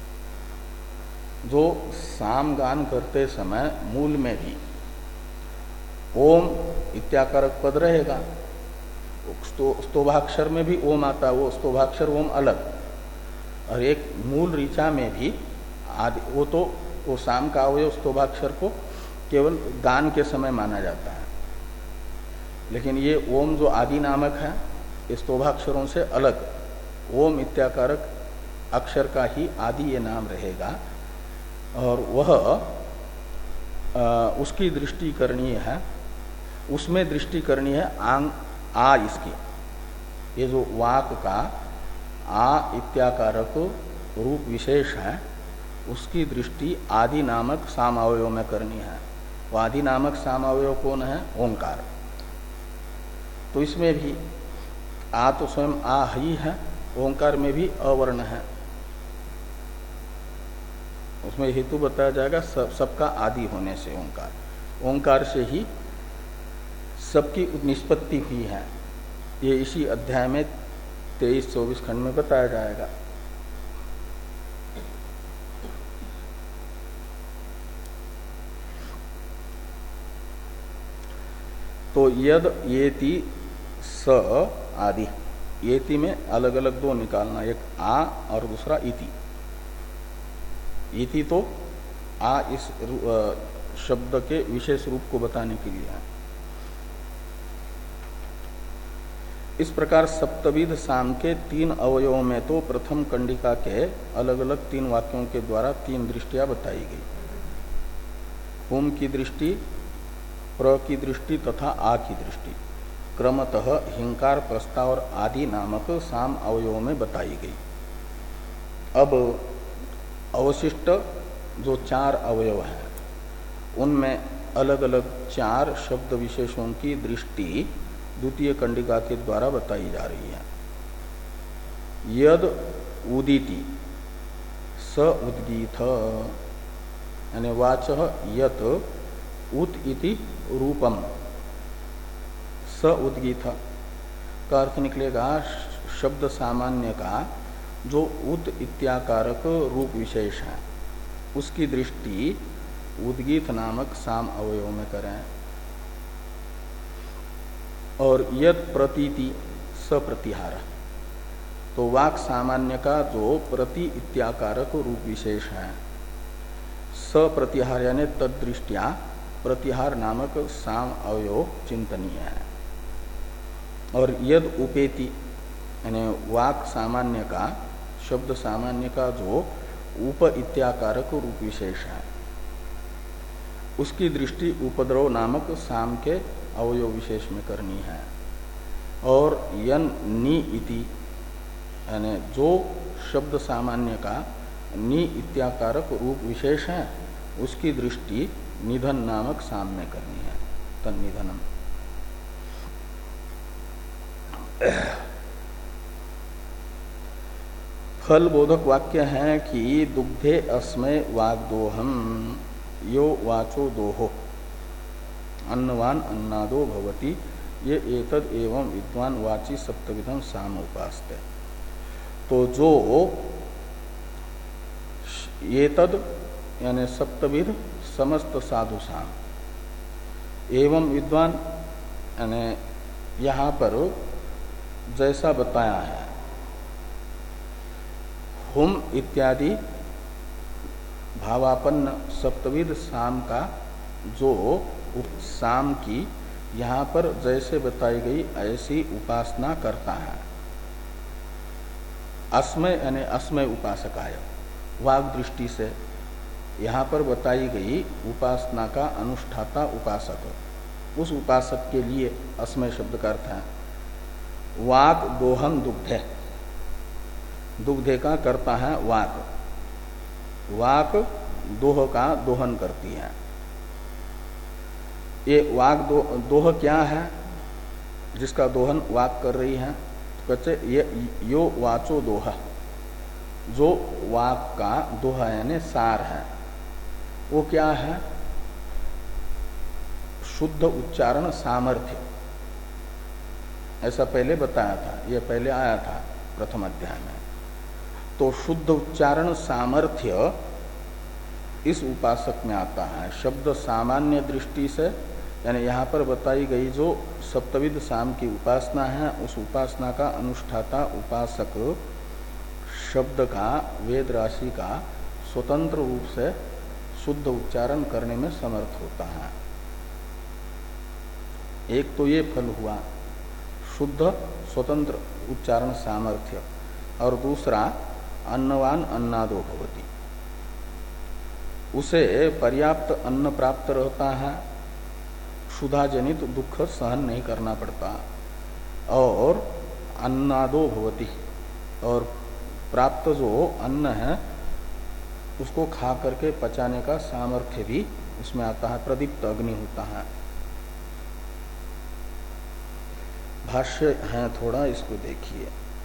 जो साम गान करते समय मूल में भी ओम इत्याकारक पद रहेगा, स्तोभाक्षर में भी ओम आता है, वो स्तोभाक्षर ओम अलग, और एक मूल ऋचा में भी आदि, वो तो वो साम का अवयव स्तोभाक्षर को केवल गान के समय माना जाता है। लेकिन ये ओम जो आदि नामक है स्तोभाक्षरों से अलग, ओम इत्याकारक अक्षर का ही आदि ये नाम रहेगा, और वह आ, उसकी दृष्टि करनी है, उसमें दृष्टि करनी है आंग आ इसकी। ये जो वाक का आ इत्याकारक रूप विशेष है उसकी दृष्टि आदि नामक सामावयव में करनी है। वो आदि नामक सामावयव कौन है? ओंकार। तो इसमें भी आ तो स्वयं आ ही है, ओंकार में भी अवर्ण है। उसमें हेतु बताया जाएगा सब सबका आदि होने से ओंकार, ओंकार से ही सबकी निष्पत्ति हुई है। ये इसी अध्याय में तेईस चौबीस खंड में बताया जाएगा। तो यद येति स आदि, येति में अलग अलग दो निकालना, एक आ और दूसरा इति। इति तो आ इस शब्द के विशेष रूप को बताने के लिए है। इस प्रकार सप्तविध साम के तीन अवयवों में तो प्रथम कंडिका के अलग अलग तीन वाक्यों के द्वारा तीन दृष्टियां बताई गई। होम की दृष्टि, प्र की दृष्टि तथा आ की दृष्टि क्रमतः हिंकार, प्रस्ताव और आदि नामक साम अवयवों में बताई गई। अब अवशिष्ट जो चार अवयव हैं उनमें अलग अलग चार शब्द विशेषों की दृष्टि द्वितीय कंडिका के द्वारा बताई जा रही है। यद उदिति स उद्गीत, यानी वाचः यत उत इति रूपम स उद्गीत का अर्थ निकलेगा शब्द सामान्य का जो उत इत्याकारक रूप विशेष है उसकी दृष्टि उद्गीत नामक साम अवयव में करें। और यद प्रतीति स प्रतिहार, तो वाक सामान्य का जो प्रति इत्याकारक रूप विशेष है स प्रतिहार यानी तदृष्टिया प्रतिहार नामक साम अवयव चिंतनीय है। और यद उपेति यानी वाक सामान्य का शब्द सामान्य का जो उप इत्याकारक रूप विशेष है उसकी दृष्टि उपद्रव नामक साम के अवयव विशेष में करनी है। और यन नि इति यानी जो शब्द सामान्य का नि इत्याकारक रूप विशेष है उसकी दृष्टि निधन नामक साम में करनी है, तन्निधनम। फल बोधक वाक्य है कि दुग्धे अस्मै वाग्दोहम यो वाचो दोहो अन्नवान अन्नादो भवति ये एतद एवं विद्वान वाची सप्तविधम साम उपास्ते। तो जो एतद यानी सप्तविध समस्त साधु साम एवं विद्वान यानी यहाँ पर जैसा बताया है, हुम इत्यादि भावापन्न सप्तविध साम का जो साम की यहाँ पर जैसे बताई गई ऐसी उपासना करता है। अस्मय यानी अस्मय उपासकाय, वाग दृष्टि से यहाँ पर बताई गई उपासना का अनुष्ठाता उपासक, उस उपासक के लिए अस्मय शब्द का अर्थ है वाक दोहम दुग्धे, दुग्धे का करता है वाक, वाक दोह का दोहन करती है। ये वाक दो, दोह क्या है जिसका दोहन वाक कर रही है? तो कहते ये यो वाचो दोह, जो वाक का दोह यानी सार है वो क्या है? शुद्ध उच्चारण सामर्थ्य। ऐसा पहले बताया था, ये पहले आया था प्रथम अध्याय में। तो शुद्ध उच्चारण सामर्थ्य इस उपासक में आता है। शब्द सामान्य दृष्टि से यानी यहाँ पर बताई गई जो सप्तविध साम की उपासना है, उस उपासना का अनुष्ठाता उपासक शब्द का, वेद राशि का स्वतंत्र रूप से शुद्ध उच्चारण करने में समर्थ होता है। एक तो ये फल हुआ शुद्ध स्वतंत्र उच्चारण सामर्थ्य, और दूसरा अन्नवान अन्नादो भवति, उसे पर्याप्त अन्न प्राप्त रहता है, क्षुधा जनित दुख सहन नहीं करना पड़ता, और अन्नादो भवति, और प्राप्त जो अन्न है उसको खा करके पचाने का सामर्थ्य भी उसमें आता है, प्रदीप्त अग्नि होता है। भाष्य है थोड़ा, इसको देखिए।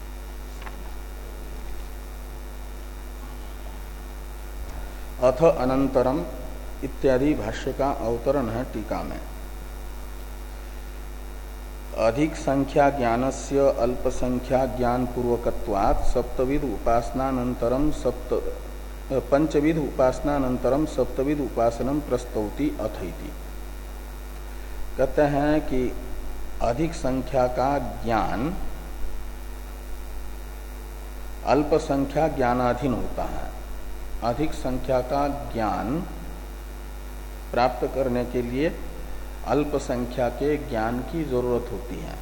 अथ अनंतरम इत्यादि भाष्य का अवतरण है टीका में। अधिक संख्या ज्ञानस्य अल्प संख्या ज्ञान पूर्वकत्वात् सप्तविध उपासनानंतरम सप्त पंचविध उपासनानंतरम सप्तविध उपासनम प्रस्तौति अथ इति। कहते हैं कि अधिक संख्या का ज्ञान अल्प संख्या ज्ञानाधीन होता है। अधिक संख्या का ज्ञान प्राप्त करने के लिए अल्प संख्या के ज्ञान की जरूरत होती है।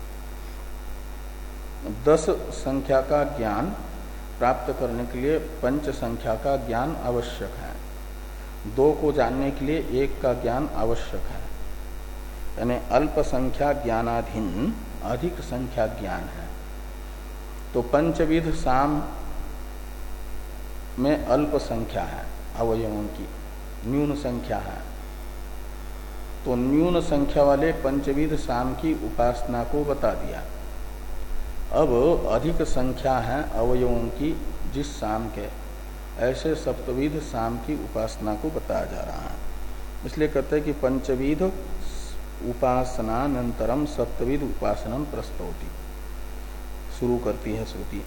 दस संख्या का ज्ञान प्राप्त करने के लिए पंच संख्या का ज्ञान आवश्यक है। दो को जानने के लिए एक का ज्ञान आवश्यक है। यानी अल्प संख्या ज्ञानाधीन अधिक संख्या ज्ञान है। तो पंचविध साम में अल्प संख्या है अवयवों की, न्यून संख्या है। तो न्यून संख्या वाले पंचविध साम की उपासना को बता दिया। अब अधिक संख्या है अवयवों की जिस साम के, ऐसे सप्तविध साम की उपासना को बताया जा रहा है। इसलिए कहते हैं कि पंचविध उपासनानंतरम सप्तविध उपासनम प्रस्तौति, शुरू करती है श्रुति।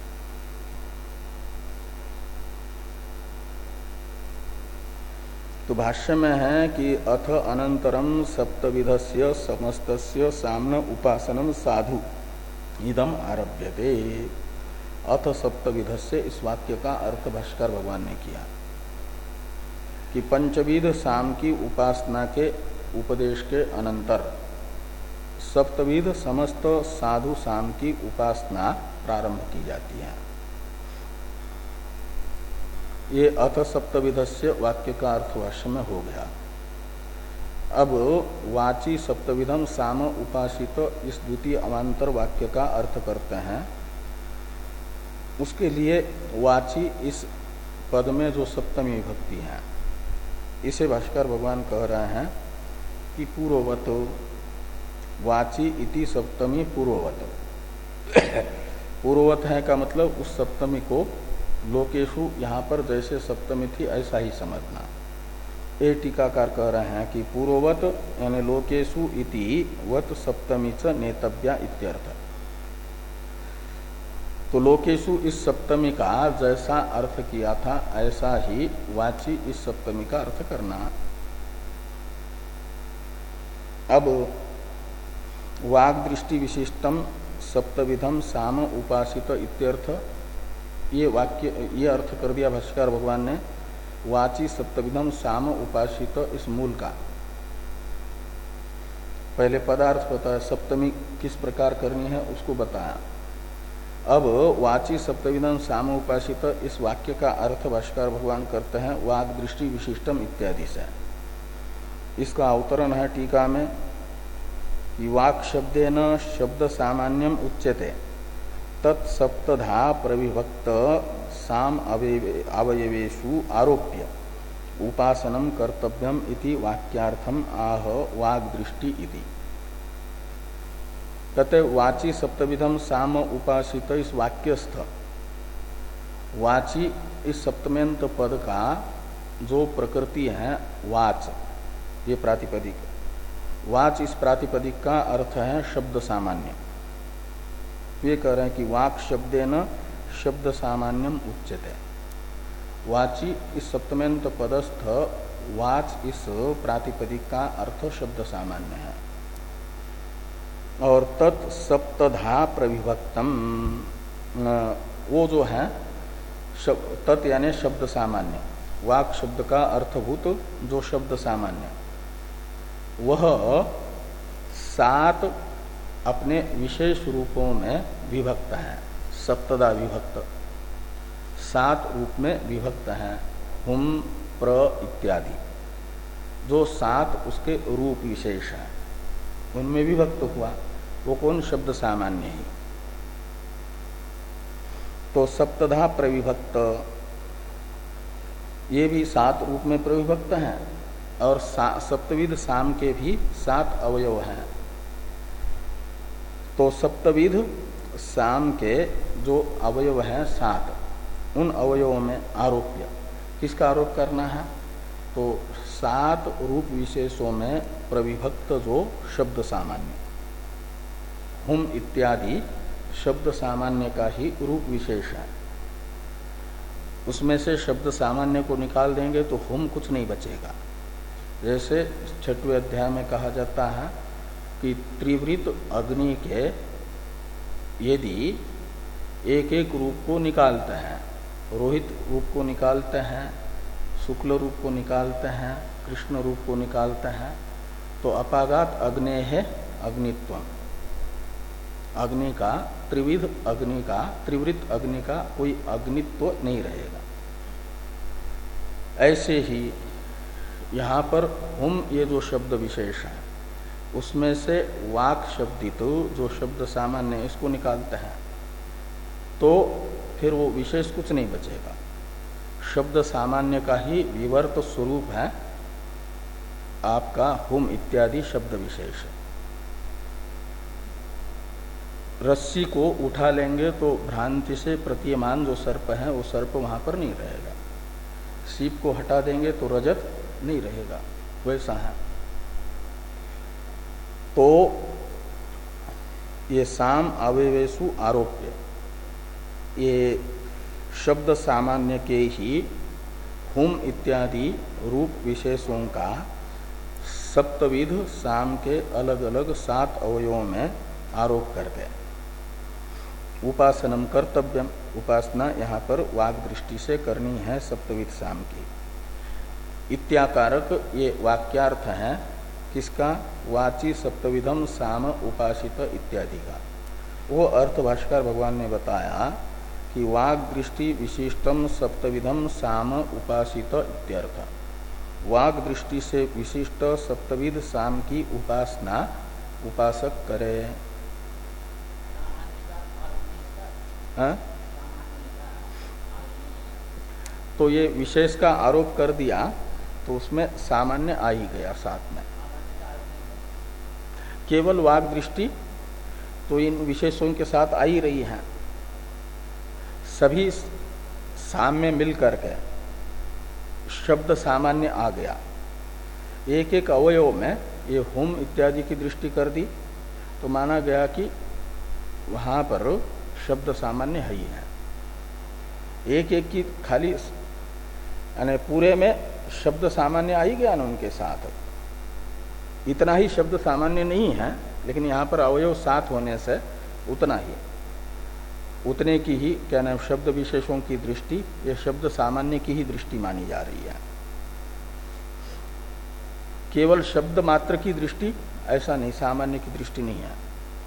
तो भाष्य में है कि अथ अनंतरम सप्तविधस्य समस्तस्य साम्न उपासनम साधु इदम आरभ्यते। अथ सप्तविधस्य, इस वाक्य का अर्थ भाष्कर भगवान ने किया कि पंचविध साम की उपासना के उपदेश के अनंतर सप्तविध समस्त साधु साम की उपासना प्रारंभ की जाती है। ये अथ सप्तविधस्य वाक्य का अर्थ भाष्य में हो गया। अब वाची सप्तविधम साम उपासित इस द्वितीय अवान्तर वाक्य का अर्थ करते हैं। उसके लिए वाची इस पद में जो सप्तमी विभक्ति है, इसे भाष्कर भगवान कह रहे हैं कि पूर्ववत वाची इति सप्तमी पूर्ववत। पूर्ववत है का मतलब उस सप्तमी को लोकेशु यहाँ पर जैसे सप्तमी थी ऐसा ही समझना। ये टीकाकार कह रहे हैं कि पूर्ववत यानी लोकेशु इति वत सप्तमी च नेतव्या इत्यर्थ। तो लोकेशु इस सप्तमी का जैसा अर्थ किया था ऐसा ही वाची इस सप्तमी का अर्थ करना। अब वाग दृष्टि विशिष्टम सप्तविधम साम उपासित इत्यर्थ, ये वाक्य ये अर्थ कर दिया भाष्यकार भगवान ने वाची सप्तविधम साम उपासित इस मूल का। पहले पदार्थ बताया, सप्तमी किस प्रकार करनी है उसको बताया। अब वाची सप्तविधम साम उपासित इस वाक्य का अर्थ भाष्यकार भगवान करते हैं वाग दृष्टि विशिष्टम इत्यादि से। इसका अवतरण है टीका में कि वाक् शब्देन शब्द सामान्यम उच्यते तत्सप्तधा प्रविभक्त साम अवयवेषु आरोप्य उपासनम कर्तव्यम इति वाक्यार्थम आह वाग दृष्टि इति। कहते वाची सप्तविधम साम उपासित इस वाक्यस्थ वाची इस सप्तमेंत पद का जो प्रकृति है वाच, ये प्रातिपदिक, वाच इस प्रातिपदिक का अर्थ है शब्द सामान्य। ये कह रहे हैं कि वाक् शब्देन शब्द सामान्यम उच्यते। वाची इस सप्तमेंत पदस्थ वाच इस प्रातिपदिक का अर्थ शब्द सामान्य है। और तत् सप्तधा प्रविभक्तम, वो जो है तत् यानी शब्द सामान्य, वाक् शब्द का अर्थभूत जो शब्द सामान्य, वह सात अपने विशेष रूपों में विभक्त है। सप्तदा विभक्त, सात रूप में विभक्त है। हुम प्र इत्यादि जो सात उसके रूप विशेष है उनमें विभक्त हुआ। वो कौन? शब्द सामान्य ही। तो सप्तधा प्रविभक्त, ये भी सात रूप में प्रविभक्त हैं और सप्तविध साम के भी सात अवयव हैं। तो सप्तविध साम के जो अवयव हैं सात, उन अवयवों में आरोप्य किसका आरोप करना है? तो सात रूप विशेषों में प्रविभक्त जो शब्द सामान्य, हुम इत्यादि शब्द सामान्य का ही रूप विशेष है। उसमें से शब्द सामान्य को निकाल देंगे तो हुम कुछ नहीं बचेगा। जैसे छठवें अध्याय में कहा जाता है कि त्रिवृत अग्नि के यदि एक एक रूप को निकालते हैं, रोहित रूप को निकालते हैं, शुक्ल रूप को निकालते हैं, कृष्ण रूप को निकालते हैं, तो अपागात अग्ने है अग्नित्वम, अग्नि का त्रिविध अग्नि का त्रिवृत अग्नि का कोई अग्नित्व नहीं रहेगा। ऐसे ही यहाँ पर हुम ये जो शब्द विशेष है उसमें से वाक् शब्दित जो शब्द सामान्य है इसको निकालते हैं तो फिर वो विशेष कुछ नहीं बचेगा। शब्द सामान्य का ही विवर्त स्वरूप है आपका हुम इत्यादि शब्द विशेष। रस्सी को उठा लेंगे तो भ्रांति से प्रतीयमान जो सर्प है वो सर्प वहां पर नहीं रहेगा। सीप को हटा देंगे तो रजत नहीं रहेगा, वैसा है। तो ये साम अवयवेषु आरोप्य, ये शब्द सामान्य के ही हुम इत्यादि रूप विशेषों का सप्तविध साम के अलग अलग सात अवयवों में आरोप करके उपासनम कर्तव्यम, उपासना यहाँ पर वाग दृष्टि से करनी है सप्तविध साम की। इत्याकारक ये वाक्यार्थ है किसका? वाची सप्तविधम साम उपासित इत्यादि का। वो अर्थ भाष्कर भगवान ने बताया कि वाग दृष्टि विशिष्टम सप्तविधम साम उपासित इत्यर्थ। वाग दृष्टि से विशिष्ट सप्तविध साम की उपासना उपासक करे। हाँ? तो ये विशेष का आरोप कर दिया तो उसमें सामान्य आ ही गया साथ में। केवल वाग दृष्टि तो इन विशेषों के साथ आ ही रही है। सभी साम में मिल करके शब्द सामान्य आ गया। एक एक अवयव में ये हुम इत्यादि की दृष्टि कर दी तो माना गया कि वहां पर शब्द सामान्य है ही है। एक एक की खाली यानी पूरे में शब्द सामान्य आ ही गया ना उनके साथ। इतना ही शब्द सामान्य नहीं है लेकिन यहाँ पर अवयव सात होने से उतना ही, उतने की ही क्या नाम शब्द विशेषों की दृष्टि, ये शब्द सामान्य की ही दृष्टि मानी जा रही है। केवल शब्द मात्र की दृष्टि ऐसा नहीं, सामान्य की दृष्टि नहीं है।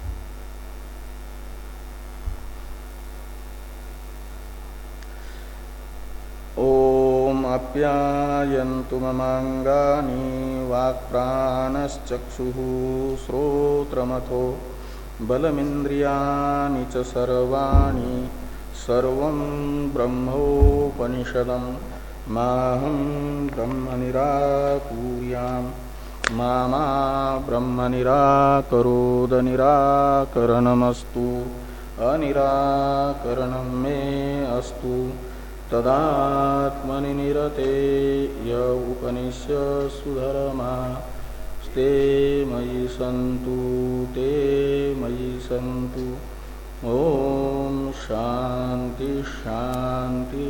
ओम आप्यायन्तु ममांगानि वाक्प्राणश्चक्षुः श्रोत्रमथो बलमिन्द्रियाणि च सर्वाणि सर्वं ब्रह्मोपनिषदं माहं ब्रह्म निराकुर्याम् मा मा ब्रह्म निराकरोद निराकरणमस्तु अनिराकरणं मे अस्तु तदात्मनि निरते य उपनिष्यसु धर्मा ते मयि सन्तु ते मयि सन्तु। ओम शांति शांति।